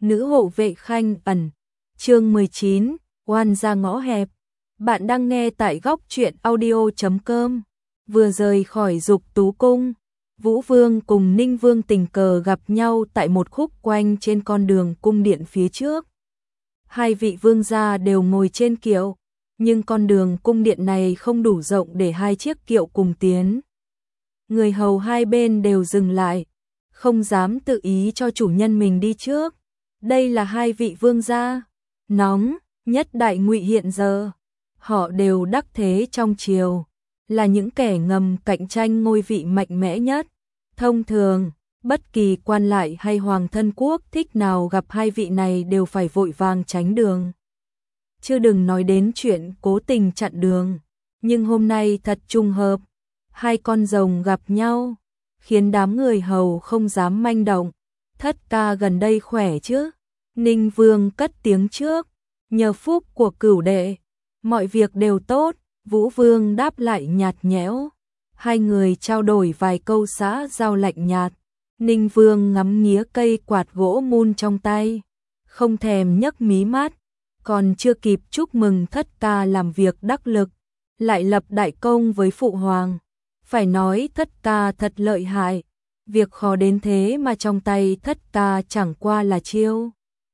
nữ hộ vệ Khanh Ẩn. Chương 19, oan ra ngõ hẹp. Bạn đang nghe tại góc truyện audio.com. Vừa rời khỏi Dục Tú cung, Vũ Vương cùng Ninh Vương tình cờ gặp nhau tại một khúc quanh trên con đường cung điện phía trước. Hai vị vương gia đều ngồi trên kiệu, nhưng con đường cung điện này không đủ rộng để hai chiếc kiệu cùng tiến. Người hầu hai bên đều dừng lại, không dám tự ý cho chủ nhân mình đi trước. Đây là hai vị vương gia nóng nhất Đại Ngụy hiện giờ. Họ đều đắc thế trong triều, là những kẻ ngầm cạnh tranh ngôi vị mạnh mẽ nhất. Thông thường, bất kỳ quan lại hay hoàng thân quốc thích nào gặp hai vị này đều phải vội vàng tránh đường. Chứ đừng nói đến chuyện cố tình chặn đường. Nhưng hôm nay thật trùng hợp, hai con rồng gặp nhau, khiến đám người hầu không dám manh động. Thất ca gần đây khỏe chứ? Ninh Vương cất tiếng trước. Nhờ phúc của cửu đệ, mọi việc đều tốt. Vũ Vương đáp lại nhạt nhẽo. Hai người trao đổi vài câu xã giao lạnh nhạt. Ninh Vương ngắm nghía cây quạt gỗ mun trong tay, không thèm nhấc mí mắt. Còn chưa kịp chúc mừng thất ca làm việc đắc lực, lại lập đại công với phụ hoàng. Phải nói thất ca thật lợi hại, việc khó đến thế mà trong tay thất ca chẳng qua là chiêu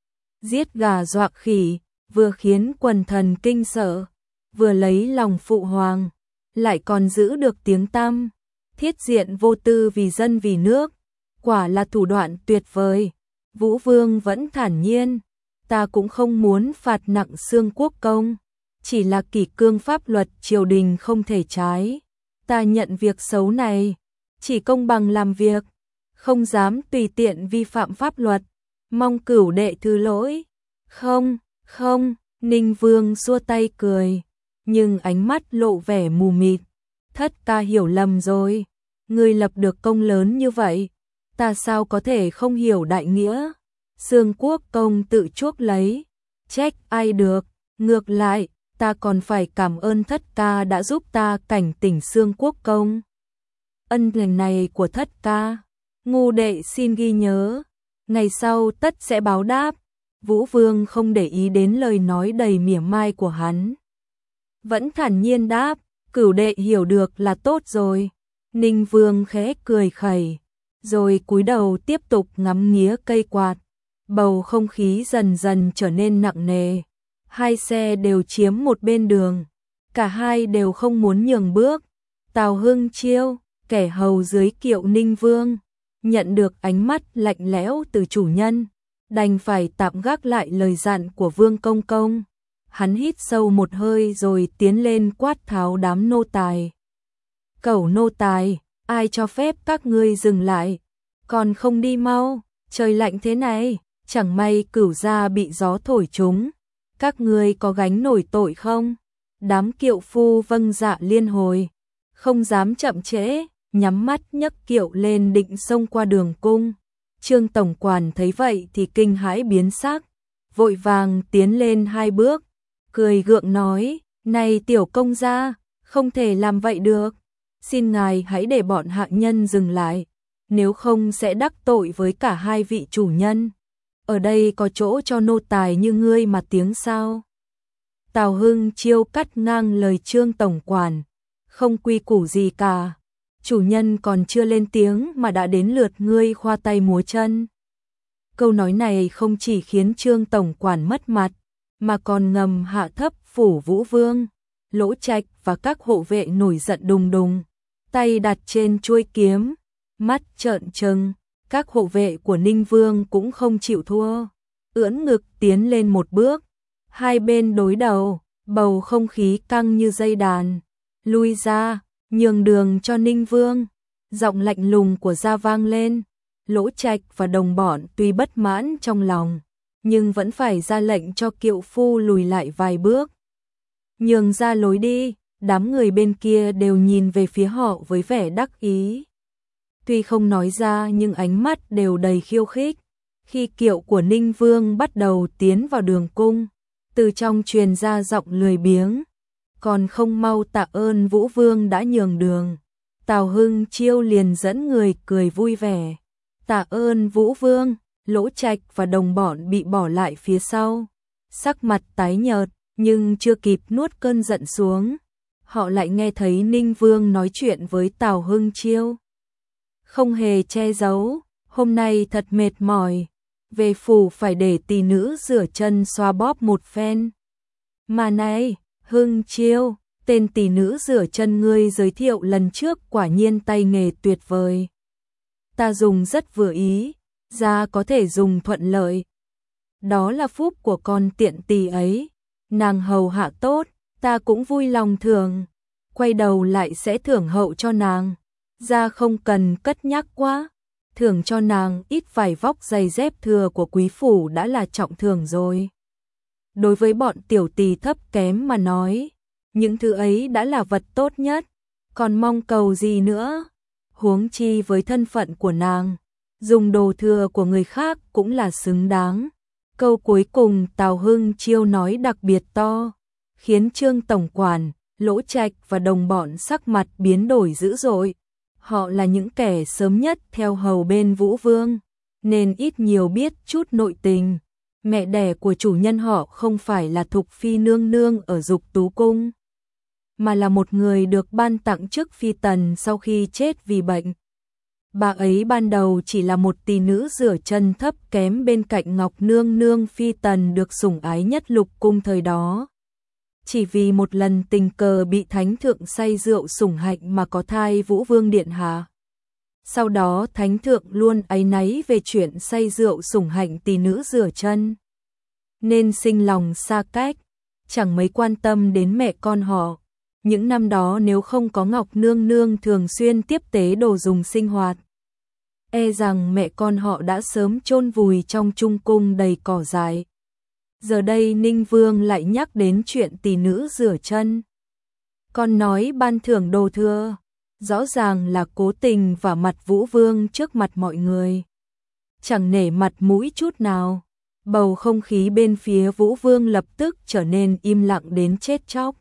giết gà dọa khỉ, vừa khiến quần thần kinh sợ, vừa lấy lòng phụ hoàng, lại còn giữ được tiếng tăm, thiết diện vô tư vì dân vì nước, quả là thủ đoạn tuyệt vời. Vũ Vương vẫn thản nhiên, ta cũng không muốn phạt nặng xương quốc công, chỉ là kỷ cương pháp luật triều đình không thể trái. Ta nhận việc xấu này, chỉ công bằng làm việc, không dám tùy tiện vi phạm pháp luật, mong cửu đệ thứ lỗi. Không, Ninh Vương xua tay cười, nhưng ánh mắt lộ vẻ mù mịt. Thất ca hiểu lầm rồi, ngươi lập được công lớn như vậy, ta sao có thể không hiểu đại nghĩa. Xương quốc công tự chuốc lấy, trách ai được, ngược lại, ta còn phải cảm ơn thất ca đã giúp ta cảnh tỉnh xương quốc công. Ân lành này của thất ca, ngu đệ xin ghi nhớ, ngày sau tất sẽ báo đáp. Vũ Vương không để ý đến lời nói đầy mỉa mai của hắn, vẫn thản nhiên đáp, cửu đệ hiểu được là tốt rồi. Ninh Vương khẽ cười khẩy, rồi cúi đầu tiếp tục ngắm nghía cây quạt. Bầu không khí dần dần trở nên nặng nề. Hai xe đều chiếm một bên đường, cả hai đều không muốn nhường bước. Tào Hưng Chiêu, kẻ hầu dưới kiệu Ninh Vương, nhận được ánh mắt lạnh lẽo từ chủ nhân, đành phải tạm gác lại lời dặn của Vương công công. Hắn hít sâu một hơi rồi tiến lên quát tháo đám nô tài. Cẩu nô tài, ai cho phép các ngươi dừng lại, còn không đi mau, trời lạnh thế này, chẳng may cửu gia bị gió thổi trúng, các ngươi có gánh nổi tội không? Đám kiệu phu vâng dạ liên hồi, không dám chậm trễ, nhắm mắt nhấc kiệu lên định xông qua đường cung. Trương tổng quản thấy vậy thì kinh hãi biến sắc, vội vàng tiến lên hai bước, cười gượng nói, này tiểu công gia, không thể làm vậy được, xin ngài hãy để bọn hạ nhân dừng lại, nếu không sẽ đắc tội với cả hai vị chủ nhân. Ở đây có chỗ cho nô tài như ngươi mà tiếng sao? Tào Hưng Chiêu cắt ngang lời Trương tổng quản, không quy củ gì cả. Chủ nhân còn chưa lên tiếng mà đã đến lượt ngươi khoa tay múa chân. Câu nói này không chỉ khiến Trương tổng quản mất mặt, mà còn ngầm hạ thấp phủ Vũ Vương, Lỗ Trạch và các hộ vệ nổi giận đùng đùng, tay đặt trên chuôi kiếm, mắt trợn trừng. Các hộ vệ của Ninh Vương cũng không chịu thua, ưỡn ngực tiến lên một bước, hai bên đối đầu, bầu không khí căng như dây đàn. Lui ra, nhường đường cho Ninh Vương. Giọng lạnh lùng của Gia vang lên. Lỗ Trạch và đồng bọn tuy bất mãn trong lòng, nhưng vẫn phải ra lệnh cho kiệu phu lùi lại vài bước. Nhường ra lối đi, đám người bên kia đều nhìn về phía họ với vẻ đắc ý. Tuy không nói ra nhưng ánh mắt đều đầy khiêu khích. Khi kiệu của Ninh Vương bắt đầu tiến vào đường cung, từ trong truyền ra giọng lười biếng, còn không mau tạ ơn Vũ Vương đã nhường đường. Tào Hưng Chiêu liền dẫn người cười vui vẻ. Tạ ơn Vũ Vương, Lỗ Trạch và đồng bọn bị bỏ lại phía sau, sắc mặt tái nhợt, nhưng chưa kịp nuốt cơn giận xuống, họ lại nghe thấy Ninh Vương nói chuyện với Tào Hưng Chiêu. Không hề che giấu, hôm nay thật mệt mỏi, về phủ phải để tỷ nữ rửa chân xoa bóp một phen. Mà này, Hưng Chiêu, tên tỷ nữ rửa chân ngươi giới thiệu lần trước quả nhiên tay nghề tuyệt vời. Ta dùng rất vừa ý, ra có thể dùng thuận lợi. Đó là phúc của con tiện tỷ ấy, nàng hầu hạ tốt, ta cũng vui lòng thưởng, quay đầu lại sẽ thưởng hậu cho nàng, ra không cần cất nhắc quá, thưởng cho nàng ít vài vóc giày dép thừa của quý phủ đã là trọng thưởng rồi. Đối với bọn tiểu tỳ thấp kém mà nói, những thứ ấy đã là vật tốt nhất, còn mong cầu gì nữa, huống chi với thân phận của nàng, dùng đồ thừa của người khác cũng là xứng đáng. Câu cuối cùng Tào Hưng Chiêu nói đặc biệt to, khiến Trương tổng quản, Lỗ Trạch và đồng bọn sắc mặt biến đổi dữ dội. Họ là những kẻ sớm nhất theo hầu bên Vũ Vương, nên ít nhiều biết chút nội tình. Mẹ đẻ của chủ nhân họ không phải là Thục Phi nương nương ở Dục Tú Cung, mà là một người được ban tặng chức phi tần sau khi chết vì bệnh. Bà ấy ban đầu chỉ là một tỷ nữ rửa chân thấp kém bên cạnh Ngọc Nương Nương phi tần được sủng ái nhất Lục Cung thời đó. Chỉ vì một lần tình cờ bị thánh thượng say rượu sủng hạnh mà có thai Vũ Vương điện hạ. Sau đó thánh thượng luôn áy náy về chuyện say rượu sủng hạnh tỷ nữ rửa chân, nên sinh lòng xa cách, chẳng mấy quan tâm đến mẹ con họ. Những năm đó nếu không có Ngọc Nương Nương thường xuyên tiếp tế đồ dùng sinh hoạt, e rằng mẹ con họ đã sớm chôn vùi trong trung cung đầy cỏ dại. Giờ đây Ninh Vương lại nhắc đến chuyện tỷ nữ rửa chân, còn nói ban thưởng đồ thừa, rõ ràng là cố tình vả mặt Vũ Vương trước mặt mọi người, chẳng nể mặt mũi chút nào. Bầu không khí bên phía Vũ Vương lập tức trở nên im lặng đến chết chóc.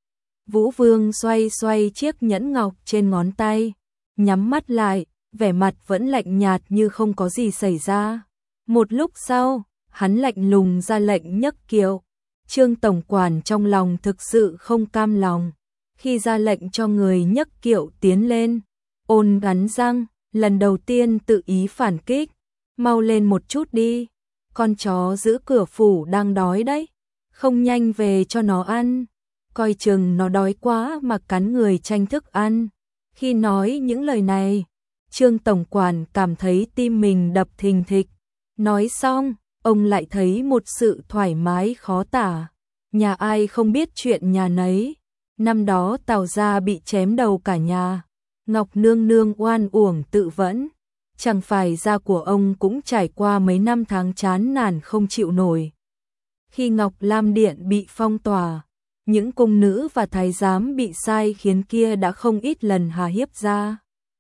Vũ Vương xoay xoay chiếc nhẫn ngọc trên ngón tay, nhắm mắt lại, vẻ mặt vẫn lạnh nhạt như không có gì xảy ra. Một lúc sau, hắn lạnh lùng ra lệnh nhấc kiệu. Trương tổng quản trong lòng thực sự không cam lòng, khi ra lệnh cho người nhấc kiệu tiến lên, ôn gắn răng, lần đầu tiên tự ý phản kích. Mau lên một chút đi, con chó giữ cửa phủ đang đói đấy, không nhanh về cho nó ăn, coi chừng nó đói quá mà cắn người tranh thức ăn. Khi nói những lời này, Trương tổng quản cảm thấy tim mình đập thình thịch. Nói xong, ông lại thấy một sự thoải mái khó tả. Nhà ai không biết chuyện nhà nấy. Năm đó Tào gia bị chém đầu cả nhà, Ngọc Nương Nương oan uổng tự vẫn, chẳng phải gia của ông cũng trải qua mấy năm tháng chán nản không chịu nổi. Khi Ngọc Lam Điện bị phong tỏa, những cung nữ và thái giám bị sai khiến kia đã không ít lần hà hiếp gia.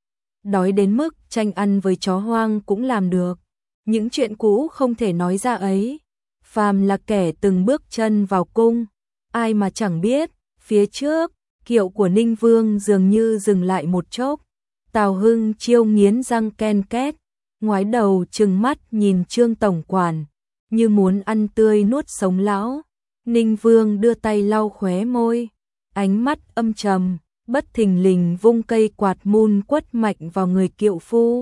Đói đến mức tranh ăn với chó hoang cũng làm được. Những chuyện cũ không thể nói ra ấy. Phàm là kẻ từng bước chân vào cung, ai mà chẳng biết. Phía trước, kiệu của Ninh Vương dường như dừng lại một chốc. Tào Hưng Chiêu nghiến răng ken két, ngoái đầu trừng mắt nhìn Trương tổng quản, như muốn ăn tươi nuốt sống lão. Ninh Vương đưa tay lau khóe môi, ánh mắt âm trầm, bất thình lình vung cây quạt mun quất mạnh vào người kiệu phu.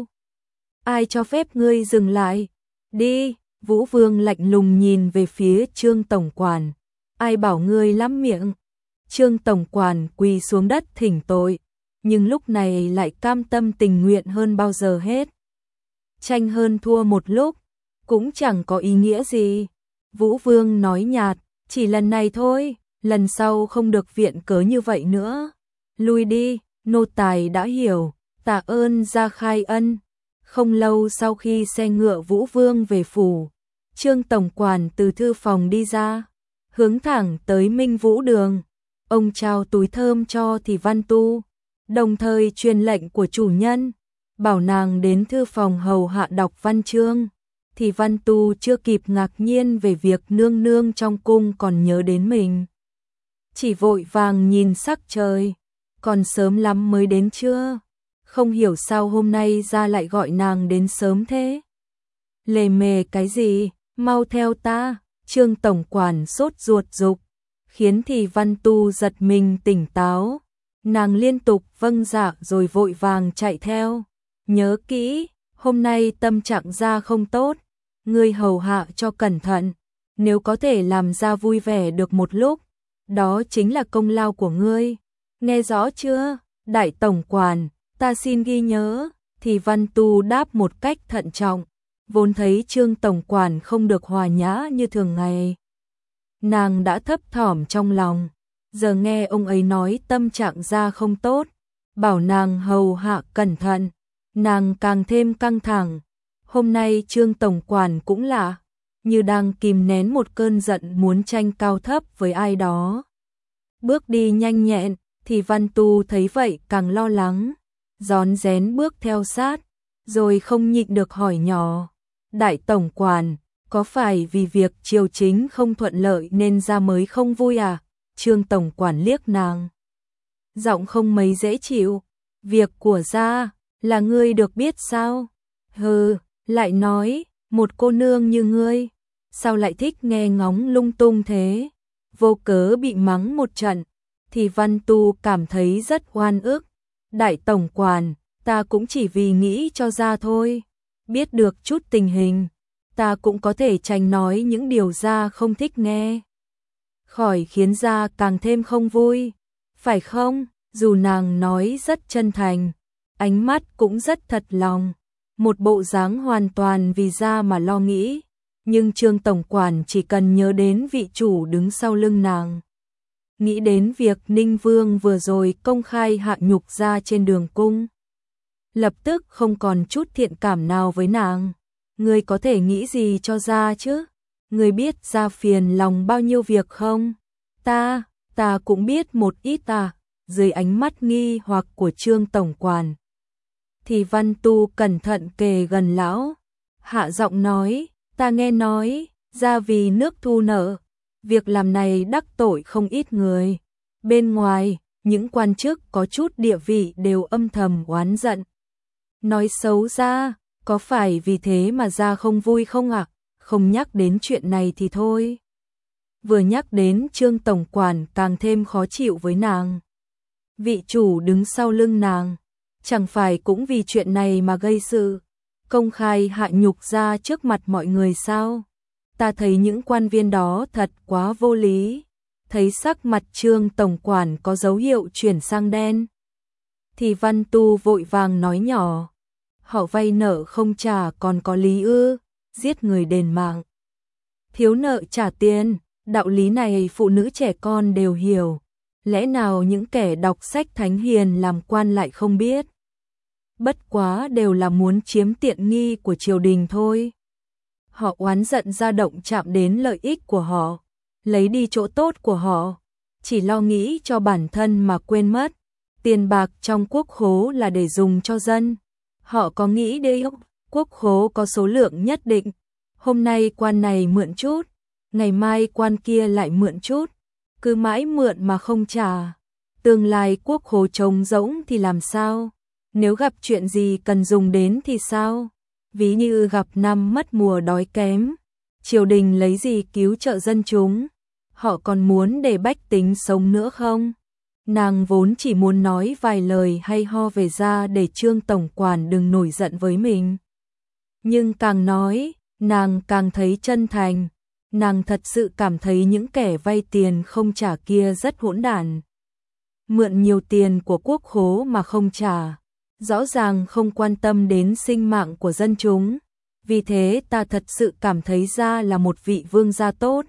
Ai cho phép ngươi dừng lại? Đi! Vũ Vương lạnh lùng nhìn về phía Trương tổng quản. Ai bảo ngươi lắm miệng? Trương tổng quản quỳ xuống đất thỉnh tội, nhưng lúc này lại cam tâm tình nguyện hơn bao giờ hết. Tranh hơn thua một lúc, cũng chẳng có ý nghĩa gì. Vũ Vương nói nhạt, chỉ lần này thôi, lần sau không được viện cớ như vậy nữa. Lui đi, nô tài đã hiểu, tạ ơn gia khai ân. Không lâu sau khi xe ngựa Vũ Vương về phủ, Trương tổng quản từ thư phòng đi ra, hướng thẳng tới Minh Vũ Đường. Ông trao túi thơm cho Thì Văn Tu, đồng thời truyền lệnh của chủ nhân, bảo nàng đến thư phòng hầu hạ đọc văn chương. Thì Văn Tu chưa kịp ngạc nhiên về việc nương nương trong cung còn nhớ đến mình, chỉ vội vàng nhìn sắc trời, còn sớm lắm mới đến chưa? Không hiểu sao hôm nay ra lại gọi nàng đến sớm thế. Lề mề cái gì, mau theo ta, Trương tổng quản sốt ruột giục, khiến thì Văn Tu giật mình tỉnh táo. Nàng liên tục vâng dạ rồi vội vàng chạy theo. Nhớ kỹ, hôm nay tâm trạng gia không tốt, ngươi hầu hạ cho cẩn thận, nếu có thể làm gia vui vẻ được một lúc, đó chính là công lao của ngươi. Nghe rõ chưa, đại tổng quản, ta xin ghi nhớ. Thì Văn Tu đáp một cách thận trọng, vốn thấy Trương tổng quản không được hòa nhã như thường ngày. Nàng đã thấp thỏm trong lòng, giờ nghe ông ấy nói tâm trạng gia không tốt, bảo nàng hầu hạ cẩn thận, nàng càng thêm căng thẳng. Hôm nay Trương tổng quản cũng lạ, như đang kìm nén một cơn giận muốn tranh cao thấp với ai đó. Bước đi nhanh nhẹn, thì Văn Tu thấy vậy càng lo lắng, rón rén bước theo sát, rồi không nhịn được hỏi nhỏ, đại tổng quản, có phải vì việc triều chính không thuận lợi nên gia mới không vui à? Trương tổng quản liếc nàng, giọng không mấy dễ chịu, việc của gia là ngươi được biết sao? Hừ, lại nói, một cô nương như ngươi, sao lại thích nghe ngóng lung tung thế? Vô cớ bị mắng một trận, thì Văn Tu cảm thấy rất oan ức. Đại tổng quản, ta cũng chỉ vì nghĩ cho gia thôi, biết được chút tình hình, ta cũng có thể tránh nói những điều gia không thích nghe, khỏi khiến gia càng thêm không vui, phải không? Dù nàng nói rất chân thành, ánh mắt cũng rất thật lòng, một bộ dáng hoàn toàn vì gia mà lo nghĩ, nhưng Trương tổng quản chỉ cần nhớ đến vị chủ đứng sau lưng nàng, nghĩ đến việc Ninh Vương vừa rồi công khai hạ nhục gia trên đường cung, lập tức không còn chút thiện cảm nào với nàng. Ngươi có thể nghĩ gì cho gia chứ? Ngươi biết gia phiền lòng bao nhiêu việc không? Ta cũng biết một ít à. Dưới ánh mắt nghi hoặc của Trương tổng quản, thì Văn Tu cẩn thận kề gần lão, hạ giọng nói, ta nghe nói, gia vì nước thu nợ, việc làm này đắc tội không ít người. Bên ngoài, những quan chức có chút địa vị đều âm thầm oán giận, nói xấu gia, có phải vì thế mà gia không vui không ạ? Không nhắc đến chuyện này thì thôi. Vừa nhắc đến Trương tổng quản càng thêm khó chịu với nàng. Vị chủ đứng sau lưng nàng, chẳng phải cũng vì chuyện này mà gây sự, công khai hạ nhục gia trước mặt mọi người sao? Ta thấy những quan viên đó thật quá vô lý. Thấy sắc mặt Trương tổng quản có dấu hiệu chuyển sang đen, thì Văn Tu vội vàng nói nhỏ, họ vay nợ không trả còn có lý ư? Giết người đền mạng, thiếu nợ trả tiền, đạo lý này phụ nữ trẻ con đều hiểu, lẽ nào những kẻ đọc sách thánh hiền làm quan lại không biết? Bất quá đều là muốn chiếm tiện nghi của triều đình thôi. Họ oán giận gia động chạm đến lợi ích của họ, lấy đi chỗ tốt của họ, chỉ lo nghĩ cho bản thân mà quên mất, tiền bạc trong quốc khố là để dùng cho dân. Họ có nghĩ đấy không? Quốc khố có số lượng nhất định, hôm nay quan này mượn chút, ngày mai quan kia lại mượn chút, cứ mãi mượn mà không trả. Tương lai quốc khố trống rỗng thì làm sao? Nếu gặp chuyện gì cần dùng đến thì sao? Ví như gặp năm mất mùa đói kém, triều đình lấy gì cứu trợ dân chúng? Họ còn muốn để bách tính sống nữa không? Nàng vốn chỉ muốn nói vài lời hay ho về gia để Trương tổng quản đừng nổi giận với mình. Nhưng càng nói, nàng càng thấy chân thành. Nàng thật sự cảm thấy những kẻ vay tiền không trả kia rất hỗn đản. Mượn nhiều tiền của quốc khố mà không trả, rõ ràng không quan tâm đến sinh mạng của dân chúng. Vì thế ta thật sự cảm thấy gia là một vị vương gia tốt.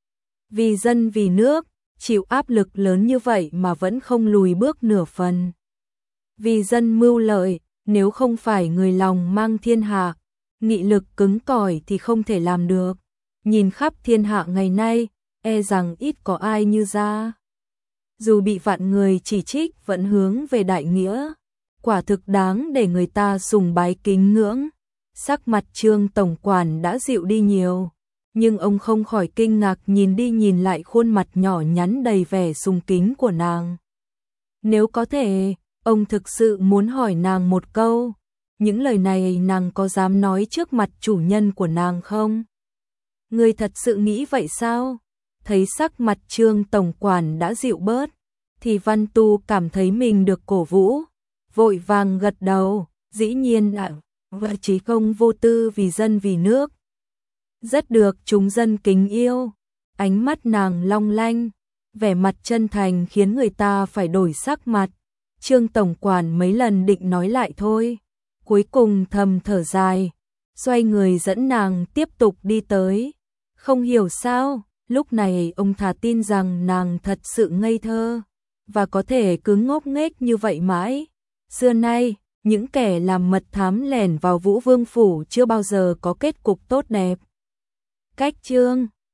Vì dân vì nước, chịu áp lực lớn như vậy mà vẫn không lùi bước nửa phần. Vì dân mưu lợi, nếu không phải người lòng mang thiên hạ, nghị lực cứng cỏi thì không thể làm được. Nhìn khắp thiên hạ ngày nay, e rằng ít có ai như gia. Dù bị vạn người chỉ trích vẫn hướng về đại nghĩa, quả thực đáng để người ta sùng bái kính ngưỡng. Sắc mặt Trương tổng quản đã dịu đi nhiều, nhưng ông không khỏi kinh ngạc nhìn đi nhìn lại khuôn mặt nhỏ nhắn đầy vẻ sùng kính của nàng. Nếu có thể, ông thực sự muốn hỏi nàng một câu, những lời này nàng có dám nói trước mặt chủ nhân của nàng không? Ngươi thật sự nghĩ vậy sao? Thấy sắc mặt Trương tổng quản đã dịu bớt, thì Văn Tu cảm thấy mình được cổ vũ, vội vàng gật đầu, dĩ nhiên ạ, và chí công vô tư vì dân vì nước. Rất được chúng dân kính yêu, ánh mắt nàng long lanh, vẻ mặt chân thành khiến người ta phải đổi sắc mặt. Trương tổng quản mấy lần định nói lại thôi, cuối cùng thầm thở dài, xoay người dẫn nàng tiếp tục đi tới. Không hiểu sao, lúc này ông thà tin rằng nàng thật sự ngây thơ, và có thể cứ ngốc nghếch như vậy mãi. Xưa nay, những kẻ làm mật thám lẻn vào Vũ Vương phủ chưa bao giờ có kết cục tốt đẹp. Cách chương